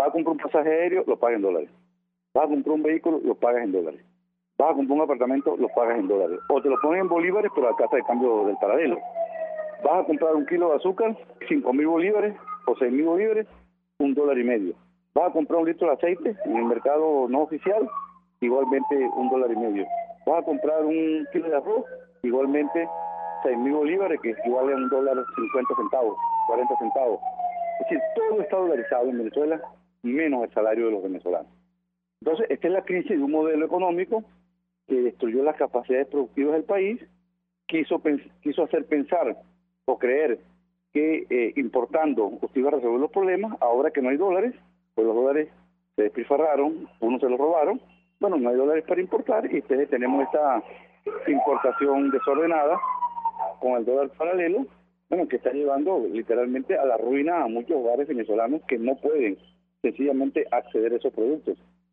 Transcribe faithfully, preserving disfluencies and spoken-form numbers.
Vas a comprar un pasaje aéreo, lo pagas en dólares. Vas a comprar un vehículo, lo pagas en dólares. Vas a comprar un apartamento, lo pagas en dólares. O te lo ponen en bolívares, pero a la casa de cambio del paralelo. Vas a comprar un kilo de azúcar, cinco mil bolívares o seis mil bolívares, un dólar y medio. Vas a comprar un litro de aceite en el mercado no oficial, igualmente un dólar y medio. Vas a comprar un kilo de arroz, igualmente seis mil bolívares, que equivale a un dólar cincuenta centavos, cuarenta centavos. Es decir, todo está dolarizado en Venezuela, menos el salario de los venezolanos. Entonces, esta es la crisis de un modelo económico que destruyó las capacidades productivas del país, quiso, quiso hacer pensar o creer que eh, importando usted iba a resolver los problemas. Ahora que no hay dólares, pues los dólares se despilfarraron, unos se los robaron, bueno, no hay dólares para importar y entonces tenemos esta importación desordenada con el dólar paralelo, bueno, que está llevando literalmente a la ruina a muchos hogares venezolanos que no pueden sencillamente acceder a esos productos.